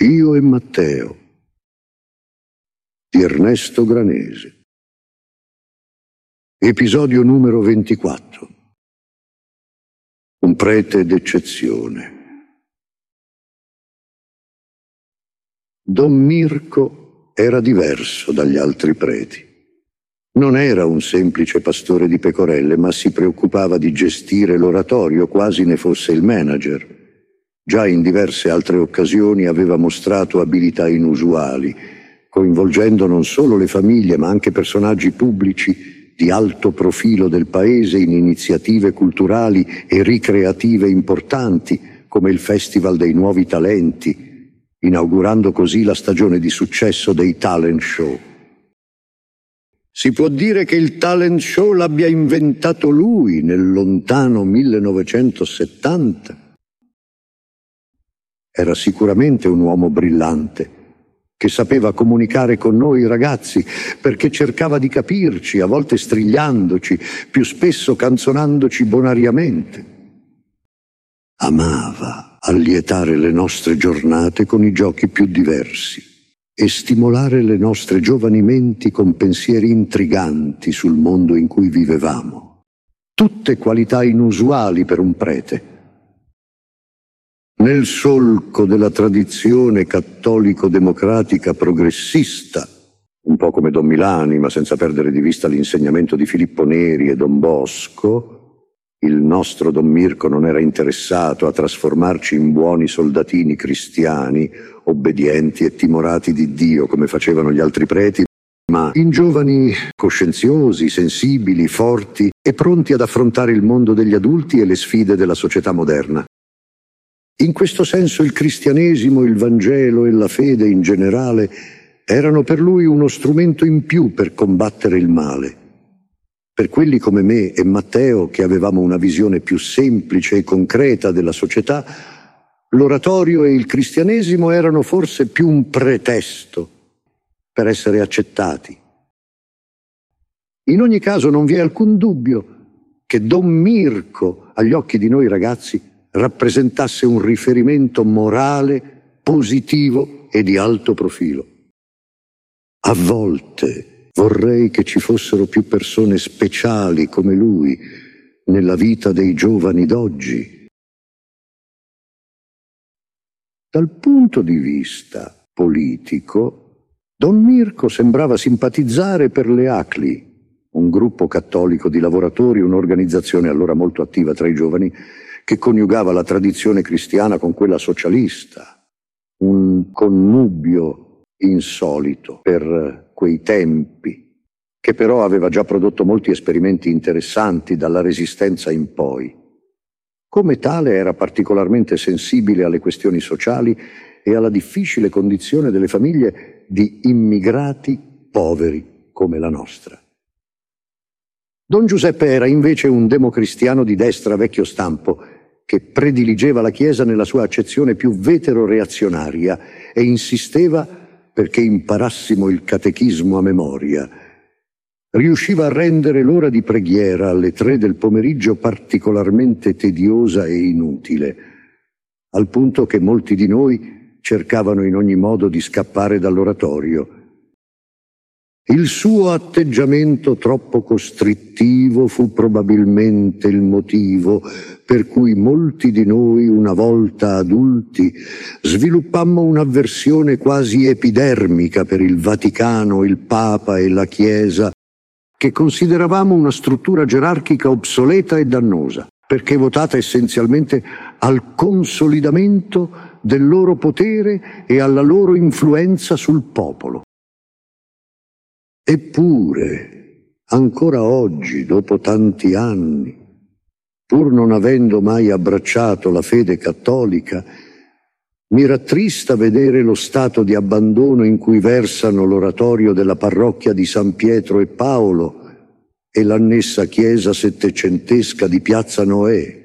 Io e Matteo di Ernesto Granese. Episodio numero 24. Un prete d'eccezione. Don Mirko era diverso dagli altri preti. Non era un semplice pastore di pecorelle, ma si preoccupava di gestire l'oratorio, quasi ne fosse il manager. Già in diverse altre occasioni aveva mostrato abilità inusuali, coinvolgendo non solo le famiglie, ma anche personaggi pubblici di alto profilo del paese in iniziative culturali e ricreative importanti, come il Festival dei Nuovi Talenti, inaugurando così la stagione di successo dei talent show. Si può dire che il talent show l'abbia inventato lui nel lontano 1970. Era sicuramente un uomo brillante, che sapeva comunicare con noi ragazzi, perché cercava di capirci, a volte strigliandoci, più spesso canzonandoci bonariamente. Amava allietare le nostre giornate con i giochi più diversi e stimolare le nostre giovani menti con pensieri intriganti sul mondo in cui vivevamo. Tutte qualità inusuali per un prete. Nel solco della tradizione cattolico-democratica progressista, un po' come Don Milani, ma senza perdere di vista l'insegnamento di Filippo Neri e Don Bosco, il nostro Don Mirko non era interessato a trasformarci in buoni soldatini cristiani, obbedienti e timorati di Dio come facevano gli altri preti, ma in giovani coscienziosi, sensibili, forti e pronti ad affrontare il mondo degli adulti e le sfide della società moderna. In questo senso il cristianesimo, il Vangelo e la fede in generale erano per lui uno strumento in più per combattere il male. Per quelli come me e Matteo, che avevamo una visione più semplice e concreta della società, l'oratorio e il cristianesimo erano forse più un pretesto per essere accettati. In ogni caso non vi è alcun dubbio che Don Mirko, agli occhi di noi ragazzi, rappresentasse un riferimento morale, positivo e di alto profilo. A volte vorrei che ci fossero più persone speciali come lui nella vita dei giovani d'oggi. Dal punto di vista politico, Don Mirko sembrava simpatizzare per le ACLI, un gruppo cattolico di lavoratori, un'organizzazione allora molto attiva tra i giovani, che coniugava la tradizione cristiana con quella socialista, un connubio insolito per quei tempi, che però aveva già prodotto molti esperimenti interessanti dalla Resistenza in poi. Come tale era particolarmente sensibile alle questioni sociali e alla difficile condizione delle famiglie di immigrati poveri come la nostra. Don Giuseppe era invece un democristiano di destra vecchio stampo che prediligeva la Chiesa nella sua accezione più vetero-reazionaria e insisteva perché imparassimo il catechismo a memoria. Riusciva a rendere l'ora di preghiera alle 3 del pomeriggio particolarmente tediosa e inutile, al punto che molti di noi cercavano in ogni modo di scappare dall'oratorio. Il suo atteggiamento troppo costrittivo fu probabilmente il motivo per cui molti di noi, una volta adulti, sviluppammo un'avversione quasi epidermica per il Vaticano, il Papa e la Chiesa, che consideravamo una struttura gerarchica obsoleta e dannosa, perché votata essenzialmente al consolidamento del loro potere e alla loro influenza sul popolo. Eppure, ancora oggi, dopo tanti anni, pur non avendo mai abbracciato la fede cattolica, mi rattrista vedere lo stato di abbandono in cui versano l'oratorio della parrocchia di San Pietro e Paolo e l'annessa chiesa settecentesca di Piazza Noè.